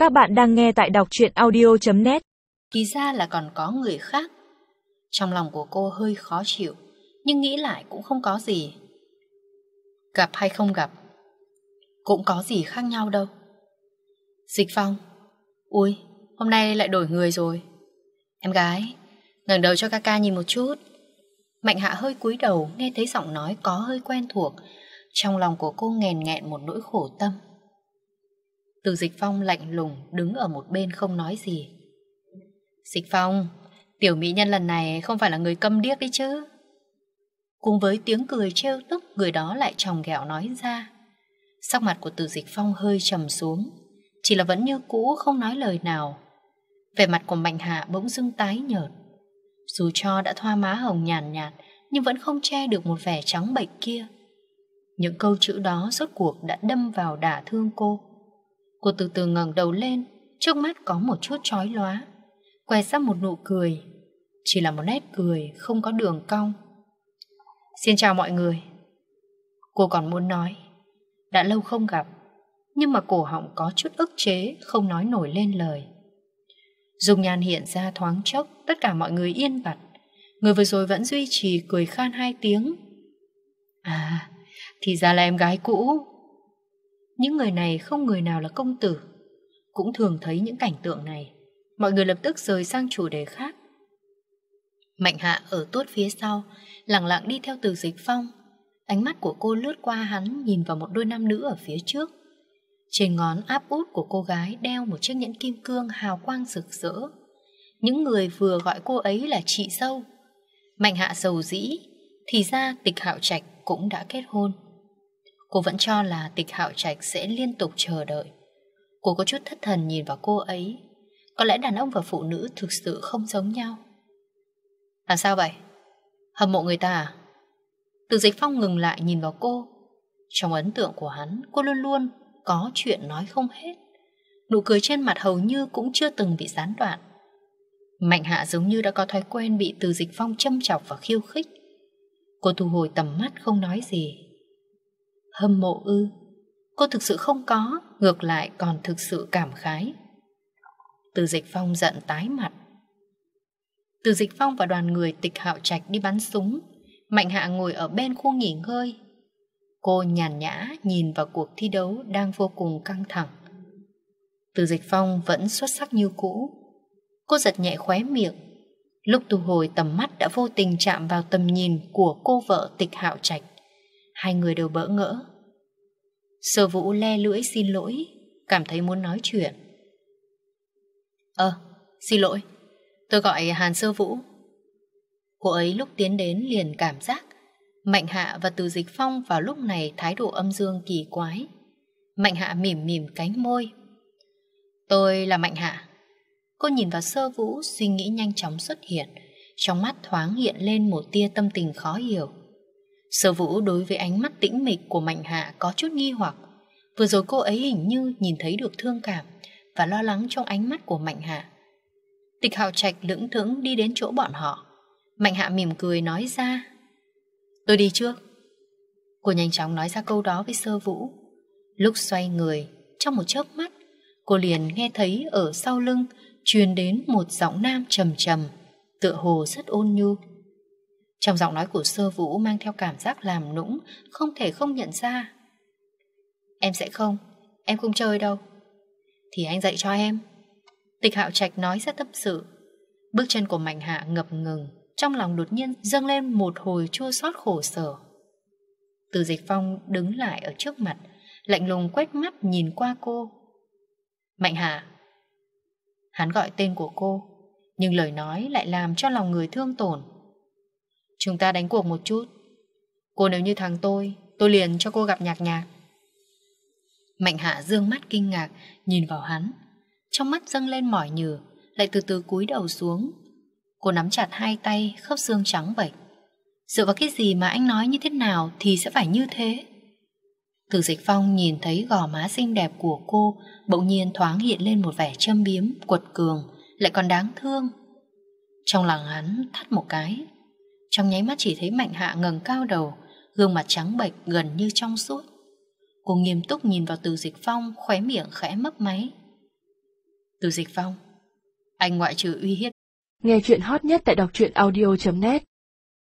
Các bạn đang nghe tại đọc truyện audio.net. Thì ra là còn có người khác. Trong lòng của cô hơi khó chịu, nhưng nghĩ lại cũng không có gì. Gặp hay không gặp cũng có gì khác nhau đâu. Dịch Phong, ui, hôm nay lại đổi người rồi. Em gái, ngẩng đầu cho ca ca nhìn một chút. Mạnh Hạ hơi cúi đầu, nghe thấy giọng nói có hơi quen thuộc. Trong lòng của cô nghèn nghẹn một nỗi khổ tâm. Từ Dịch Phong lạnh lùng đứng ở một bên không nói gì. Dịch Phong, tiểu mỹ nhân lần này không phải là người câm điếc đấy chứ. Cùng với tiếng cười trêu tức, người đó lại chòng ghẹo nói ra. Sắc mặt của Từ Dịch Phong hơi trầm xuống, chỉ là vẫn như cũ không nói lời nào. Vẻ mặt của Mạnh Hạ bỗng dưng tái nhợt. Dù cho đã thoa má hồng nhàn nhạt, nhưng vẫn không che được một vẻ trắng bệch kia. Những câu chữ đó rốt cuộc đã đâm vào đả thương cô. Cô từ từ ngẩng đầu lên, trước mắt có một chút chói lóa, quay ra một nụ cười. Chỉ là một nét cười không có đường cong. Xin chào mọi người. Cô còn muốn nói, đã lâu không gặp, nhưng mà cổ họng có chút ức chế, không nói nổi lên lời. Dung nhan hiện ra thoáng chốc, tất cả mọi người yên bặt. Người vừa rồi vẫn duy trì cười khan 2 tiếng. À, thì ra là em gái cũ. Những người này không người nào là công tử. Cũng thường thấy những cảnh tượng này. Mọi người lập tức rời sang chủ đề khác. Mạnh Hạ ở tuốt phía sau, lặng lặng đi theo Từ Dịch Phong. Ánh mắt của cô lướt qua hắn, nhìn vào một đôi nam nữ ở phía trước. Trên ngón áp út của cô gái đeo một chiếc nhẫn kim cương hào quang rực rỡ. Những người vừa gọi cô ấy là chị dâu. Mạnh Hạ giàu dĩ, thì ra Tịch Hạo Trạch cũng đã kết hôn. Cô vẫn cho là Tịch Hạo Trạch sẽ liên tục chờ đợi. Cô có chút thất thần nhìn vào cô ấy. Có lẽ đàn ông và phụ nữ thực sự không giống nhau. Làm sao vậy? Hâm mộ người ta à? Từ Dịch Phong ngừng lại nhìn vào cô. Trong ấn tượng của hắn, cô luôn luôn có chuyện nói không hết. Nụ cười trên mặt hầu như cũng chưa từng bị gián đoạn. Mạnh Hạ giống như đã có thói quen bị Từ Dịch Phong châm chọc và khiêu khích. Cô thu hồi tầm mắt không nói gì. Hâm mộ ư? Cô thực sự không có, ngược lại còn thực sự cảm khái. Từ Dịch Phong giận tái mặt. Từ Dịch Phong và đoàn người Tịch Hạo Trạch đi bắn súng. Mạnh Hạ ngồi ở bên khu nghỉ ngơi. Cô nhàn nhã nhìn vào cuộc thi đấu đang vô cùng căng thẳng. Từ Dịch Phong vẫn xuất sắc như cũ. Cô giật nhẹ khóe miệng. Lúc thu hồi tầm mắt đã vô tình chạm vào tầm nhìn của cô vợ Tịch Hạo Trạch. Hai người đều bỡ ngỡ. Sở Vũ le lưỡi xin lỗi, cảm thấy muốn nói chuyện. Xin lỗi, tôi gọi Hàn Sơ Vũ. Cô ấy lúc tiến đến liền cảm giác Mạnh Hạ và Từ Dịch Phong vào lúc này thái độ âm dương kỳ quái. Mạnh Hạ mỉm mỉm cánh môi. Tôi là Mạnh Hạ. Cô nhìn vào Sơ Vũ, suy nghĩ nhanh chóng xuất hiện. Trong mắt thoáng hiện lên một tia tâm tình khó hiểu. Sơ Vũ đối với ánh mắt tĩnh mịch của Mạnh Hạ có chút nghi hoặc. Vừa rồi cô ấy hình như nhìn thấy được thương cảm và lo lắng trong ánh mắt của Mạnh Hạ. Tịch Hạo Trạch lững thững đi đến chỗ bọn họ. Mạnh Hạ mỉm cười nói ra. Tôi đi trước. Cô nhanh chóng nói ra câu đó với Sơ Vũ. Lúc xoay người, trong một chớp mắt, cô liền nghe thấy ở sau lưng truyền đến một giọng nam trầm trầm, tựa hồ rất ôn nhu. Trong giọng nói của Sơ Vũ mang theo cảm giác làm nũng, không thể không nhận ra. Em sẽ không, em không chơi đâu. Thì anh dạy cho em. Tịch Hạo Trạch nói ra tâm sự. Bước chân của Mạnh Hạ ngập ngừng, trong lòng đột nhiên dâng lên một hồi chua xót khổ sở. Từ Dịch Phong đứng lại ở trước mặt, lạnh lùng quét mắt nhìn qua cô. Mạnh Hạ. Hắn gọi tên của cô, nhưng lời nói lại làm cho lòng người thương tổn. Chúng ta đánh cuộc một chút. Cô nếu như thắng tôi liền cho cô gặp Nhạc Nhạc. Mạnh Hạ dương mắt kinh ngạc nhìn vào hắn. Trong mắt dâng lên mỏi nhừ, lại từ từ cúi đầu xuống. Cô nắm chặt hai tay, khớp xương trắng bệch. Dựa vào cái gì mà anh nói như thế nào thì sẽ phải như thế? Từ Dịch Phong nhìn thấy gò má xinh đẹp của cô, bỗng nhiên thoáng hiện lên một vẻ châm biếm, quật cường, lại còn đáng thương. Trong lòng hắn thắt một cái. Trong nháy mắt chỉ thấy Mạnh Hạ ngẩng cao đầu, gương mặt trắng bệch gần như trong suốt. Cô nghiêm túc nhìn vào Từ Dịch Phong, khóe miệng khẽ mấp máy. Từ Dịch Phong, anh ngoại trừ uy hiếp. Nghe chuyện hot nhất tại đọc truyện audio.net